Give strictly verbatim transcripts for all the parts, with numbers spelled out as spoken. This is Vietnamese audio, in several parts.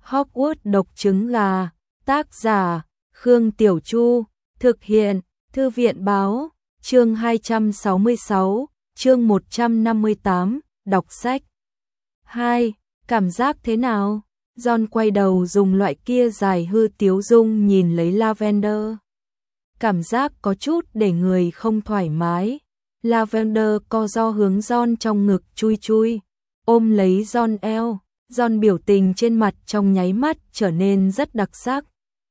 Hogwarts độc trứng gà, tác giả, Khương Tiểu Chu, thực hiện, Thư viện báo, chương hai trăm sáu mươi sáu, chương một trăm năm mươi tám, đọc sách. hai. Cảm giác thế nào? Ron quay đầu dùng loại kia dài hư tiếu dung nhìn lấy Lavender. Cảm giác có chút để người không thoải mái. Lavender co ro hướng Ron trong ngực chui chui, ôm lấy Ron eo. Ron biểu tình trên mặt trong nháy mắt trở nên rất đặc sắc.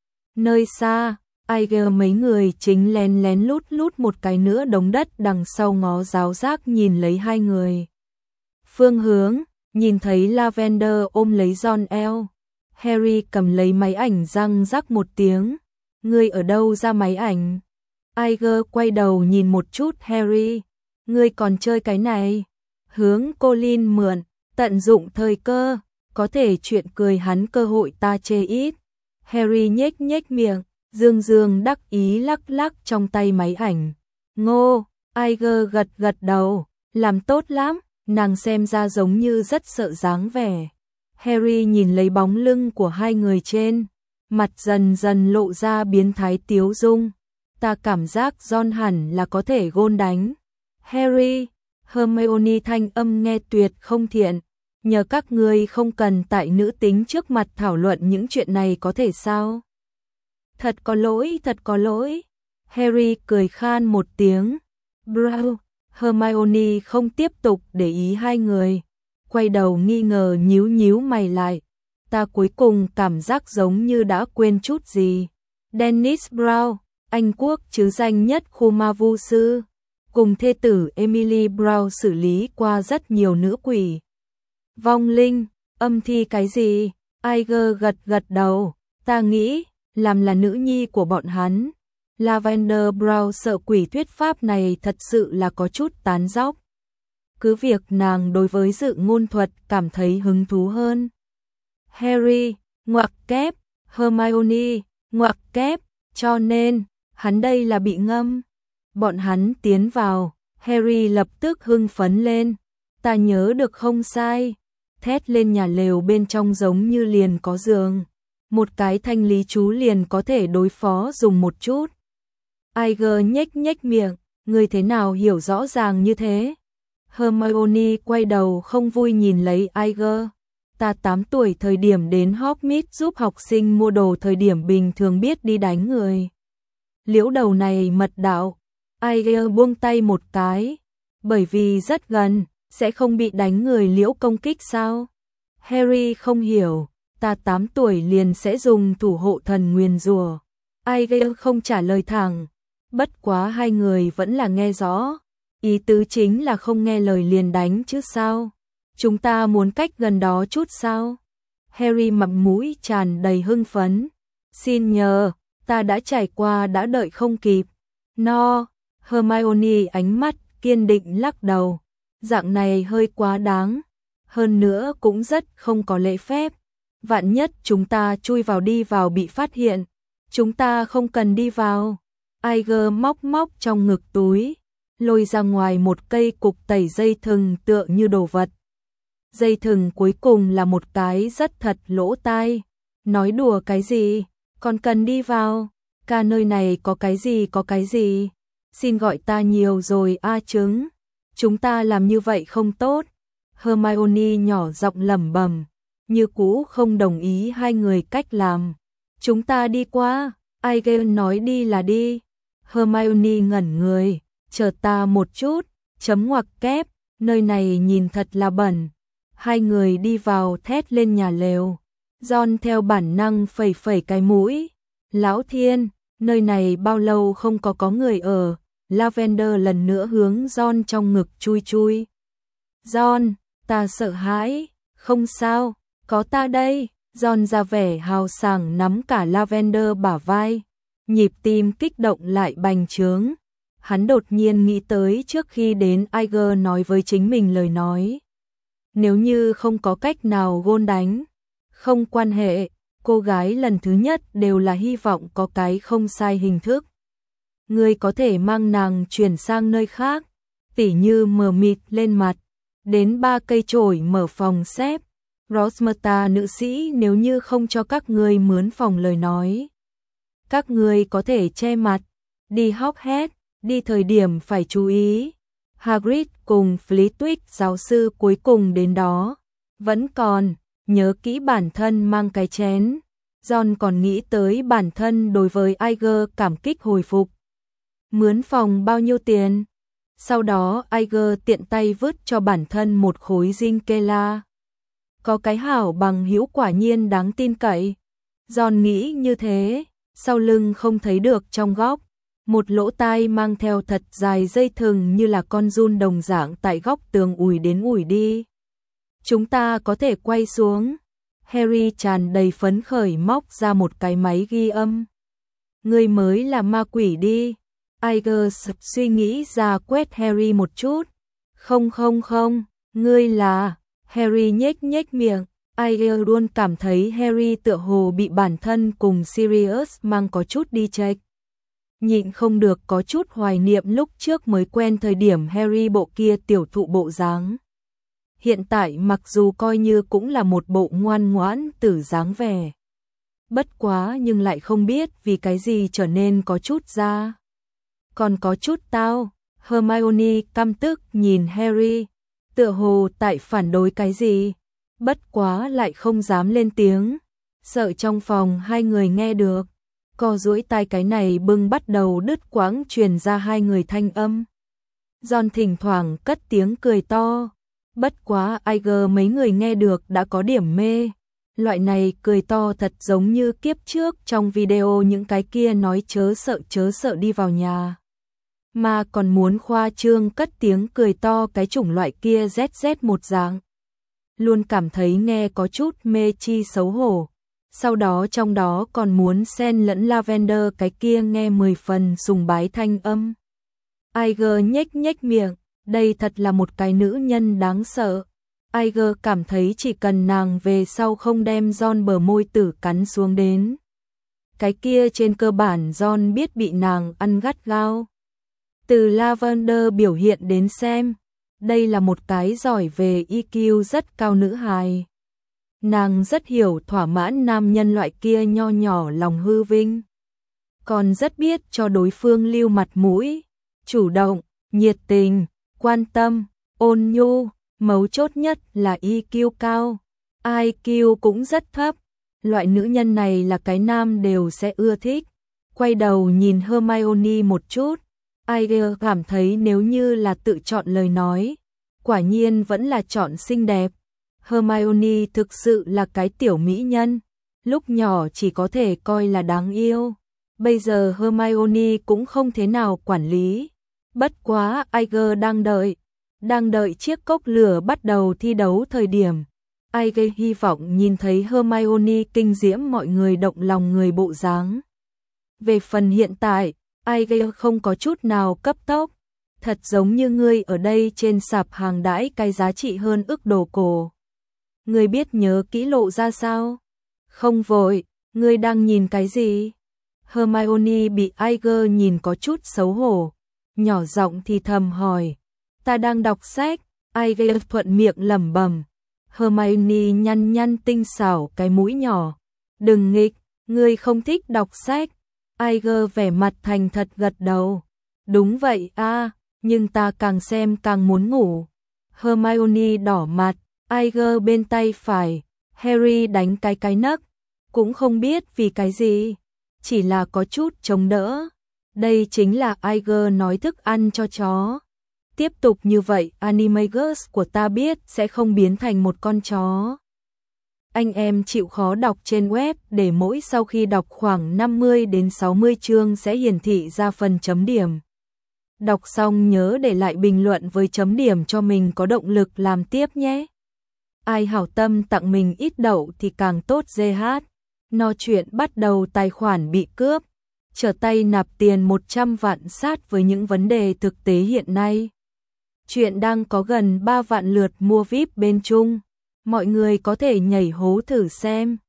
Nơi xa, Iger mấy người chính lén lén lút lút một cái nữa đống đất đằng sau ngó giáo giác nhìn lấy hai người. Phương hướng, nhìn thấy Lavender ôm lấy Ron eo. Harry cầm lấy máy ảnh răng rắc một tiếng. Ngươi ở đâu ra máy ảnh? Iger quay đầu nhìn một chút Harry. Ngươi còn chơi cái này? Hướng Colin mượn, tận dụng thời cơ, có thể chuyện cười hắn cơ hội ta chê ít. Harry nhếch nhếch miệng, dương dương đắc ý lắc lắc trong tay máy ảnh. Ngô, Iger gật gật đầu, làm tốt lắm, nàng xem ra giống như rất sợ dáng vẻ. Harry nhìn lấy bóng lưng của hai người trên, mặt dần dần lộ ra biến thái tiếu dung. Ta cảm giác Ron hẳn là có thể gôn đánh. Harry, Hermione thanh âm nghe tuyệt không thiện. Nhờ các ngươi không cần tại nữ tính trước mặt thảo luận những chuyện này có thể sao? Thật có lỗi, thật có lỗi. Harry cười khan một tiếng. Brown, Hermione không tiếp tục để ý hai người. Quay đầu nghi ngờ nhíu nhíu mày lại. Ta cuối cùng cảm giác giống như đã quên chút gì. Dennis Brown, Anh quốc chứ danh nhất khu ma vu sư, cùng thê tử Emily Brown xử lý qua rất nhiều nữ quỷ. Vong linh, âm thi cái gì? Iger gật gật đầu, ta nghĩ, làm là nữ nhi của bọn hắn. Lavender Brown sợ quỷ thuyết pháp này thật sự là có chút tán dóc. Cứ việc nàng đối với dự ngôn thuật cảm thấy hứng thú hơn. Harry, ngoặc kép, Hermione, ngoặc kép, cho nên, hắn đây là bị ngâm. Bọn hắn tiến vào, Harry lập tức hưng phấn lên. Ta nhớ được không sai. Thét lên nhà lều bên trong giống như liền có giường. Một cái thanh lý chú liền có thể đối phó dùng một chút. Iger nhếch nhếch miệng, người thế nào hiểu rõ ràng như thế? Hermione quay đầu không vui nhìn lấy Iger. Ta tám tuổi thời điểm đến Hogsmeade giúp học sinh mua đồ thời điểm bình thường biết đi đánh người. Liễu đầu này mật đạo. Iger buông tay một cái. Bởi vì rất gần, sẽ không bị đánh người liễu công kích sao? Harry không hiểu, ta tám tuổi liền sẽ dùng thủ hộ thần nguyền rủa. Iger không trả lời thẳng. Bất quá hai người vẫn là nghe rõ. Ý tứ chính là không nghe lời liền đánh chứ sao? Chúng ta muốn cách gần đó chút sao? Harry mặt mũi tràn đầy hưng phấn. Xin nhờ, ta đã trải qua đã đợi không kịp. No, Hermione ánh mắt kiên định lắc đầu. Dạng này hơi quá đáng. Hơn nữa cũng rất không có lễ phép. Vạn nhất chúng ta chui vào đi vào bị phát hiện. Chúng ta không cần đi vào. Iger móc móc trong ngực túi, lôi ra ngoài một cây cục tẩy dây thừng tựa như đồ vật. Dây thừng cuối cùng là một cái rất thật lỗ tai. Nói đùa cái gì? Còn cần đi vào? Cả nơi này có cái gì có cái gì? Xin gọi ta nhiều rồi a trứng. Chúng ta làm như vậy không tốt. Hermione nhỏ giọng lẩm bẩm, như cũ không đồng ý hai người cách làm. Chúng ta đi qua. Iger nói đi là đi. Hermione ngẩn người, chờ ta một chút, chấm ngoặc kép, nơi này nhìn thật là bẩn. Hai người đi vào thét lên nhà lều. Ron theo bản năng phẩy phẩy cái mũi. Lão thiên, nơi này bao lâu không có có người ở. Lavender lần nữa hướng Ron trong ngực chui chui. Ron, ta sợ hãi, không sao, có ta đây. Ron ra vẻ hào sảng nắm cả Lavender bả vai. Nhịp tim kích động lại bành trướng. Hắn đột nhiên nghĩ tới trước khi đến Iger nói với chính mình lời nói. Nếu như không có cách nào gôn đánh, không quan hệ, cô gái lần thứ nhất đều là hy vọng có cái không sai hình thức. Ngươi có thể mang nàng chuyển sang nơi khác, tỉ như mờ mịt lên mặt, đến ba cây chổi mở phòng xếp, Rosmerta nữ sĩ, nếu như không cho các ngươi mướn phòng lời nói, các ngươi có thể che mặt, đi Hogshead, đi thời điểm phải chú ý. Hagrid cùng Flitwick giáo sư cuối cùng đến đó, vẫn còn, nhớ kỹ bản thân mang cái chén. John còn nghĩ tới bản thân đối với Iger cảm kích hồi phục. Mướn phòng bao nhiêu tiền? Sau đó Iger tiện tay vứt cho bản thân một khối Zinkela. Có cái hảo bằng hữu quả nhiên đáng tin cậy. John nghĩ như thế, sau lưng không thấy được trong góc. Một lỗ tai mang theo thật dài dây thừng như là con giun đồng dạng tại góc tường ủi đến ủi đi. Chúng ta có thể quay xuống. Harry tràn đầy phấn khởi móc ra một cái máy ghi âm. Ngươi mới là ma quỷ đi. Iger suy nghĩ ra quét Harry một chút. Không không không, ngươi là... Harry nhếch nhếch miệng. Iger luôn cảm thấy Harry tựa hồ bị bản thân cùng Sirius mang có chút đi chệch. Nhịn không được có chút hoài niệm lúc trước mới quen thời điểm Harry bộ kia tiểu thụ bộ dáng. Hiện tại mặc dù coi như cũng là một bộ ngoan ngoãn tử dáng vẻ. Bất quá nhưng lại không biết vì cái gì trở nên có chút ra. Còn có chút tao. Hermione căm tức nhìn Harry, tựa hồ tại phản đối cái gì. Bất quá lại không dám lên tiếng, sợ trong phòng hai người nghe được. Co duỗi tai cái này bưng bắt đầu đứt quãng truyền ra hai người thanh âm. John thỉnh thoảng cất tiếng cười to. Bất quá Iger mấy người nghe được đã có điểm mê. Loại này cười to thật giống như kiếp trước trong video những cái kia nói chớ sợ chớ sợ đi vào nhà. Mà còn muốn khoa trương cất tiếng cười to cái chủng loại kia zét zét một dạng. Luôn cảm thấy nghe có chút mê chi xấu hổ. Sau đó trong đó còn muốn xen lẫn Lavender cái kia nghe mười phần sùng bái thanh âm. Iger nhếch nhếch miệng, đây thật là một cái nữ nhân đáng sợ. Iger cảm thấy chỉ cần nàng về sau không đem John bờ môi tử cắn xuống đến. Cái kia trên cơ bản John biết bị nàng ăn gắt gao. Từ Lavender biểu hiện đến xem, đây là một cái giỏi về i kiu rất cao nữ hài. Nàng rất hiểu thỏa mãn nam nhân loại kia nho nhỏ lòng hư vinh. Còn rất biết cho đối phương lưu mặt mũi, chủ động, nhiệt tình, quan tâm, ôn nhu, mấu chốt nhất là i kiu cao. i kiu cũng rất thấp, loại nữ nhân này là cái nam đều sẽ ưa thích. Quay đầu nhìn Hermione một chút, Iger cảm thấy nếu như là tự chọn lời nói, quả nhiên vẫn là chọn xinh đẹp. Hermione thực sự là cái tiểu mỹ nhân, lúc nhỏ chỉ có thể coi là đáng yêu. Bây giờ Hermione cũng không thế nào quản lý. Bất quá Iger đang đợi, đang đợi chiếc cốc lửa bắt đầu thi đấu thời điểm. Iger hy vọng nhìn thấy Hermione kinh diễm mọi người động lòng người bộ dáng. Về phần hiện tại, Iger không có chút nào cấp tốc, thật giống như ngươi ở đây trên sạp hàng đãi cái giá trị hơn ức đồ cổ. Ngươi biết nhớ kỹ lộ ra sao? Không vội, ngươi đang nhìn cái gì? Hermione bị Iger nhìn có chút xấu hổ, nhỏ giọng thì thầm hỏi. Ta đang đọc sách. Iger thuận miệng lẩm bẩm. Hermione nhăn nhăn tinh xảo cái mũi nhỏ. Đừng nghịch, ngươi không thích đọc sách. Iger vẻ mặt thành thật gật đầu. Đúng vậy a, nhưng ta càng xem càng muốn ngủ. Hermione đỏ mặt. Iger bên tay phải, Harry đánh cái cái nấc, cũng không biết vì cái gì, chỉ là có chút chống đỡ. Đây chính là Iger nói thức ăn cho chó. Tiếp tục như vậy, Animagus của ta biết sẽ không biến thành một con chó. Anh em chịu khó đọc trên web để mỗi sau khi đọc khoảng năm mươi đến sáu mươi chương sẽ hiển thị ra phần chấm điểm. Đọc xong nhớ để lại bình luận với chấm điểm cho mình có động lực làm tiếp nhé. Ai hảo tâm tặng mình ít đậu thì càng tốt giê hát. No chuyện bắt đầu tài khoản bị cướp. Trở tay nạp tiền một trăm vạn sát với những vấn đề thực tế hiện nay. Chuyện đang có gần ba vạn lượt mua víp bên Trung. Mọi người có thể nhảy hố thử xem.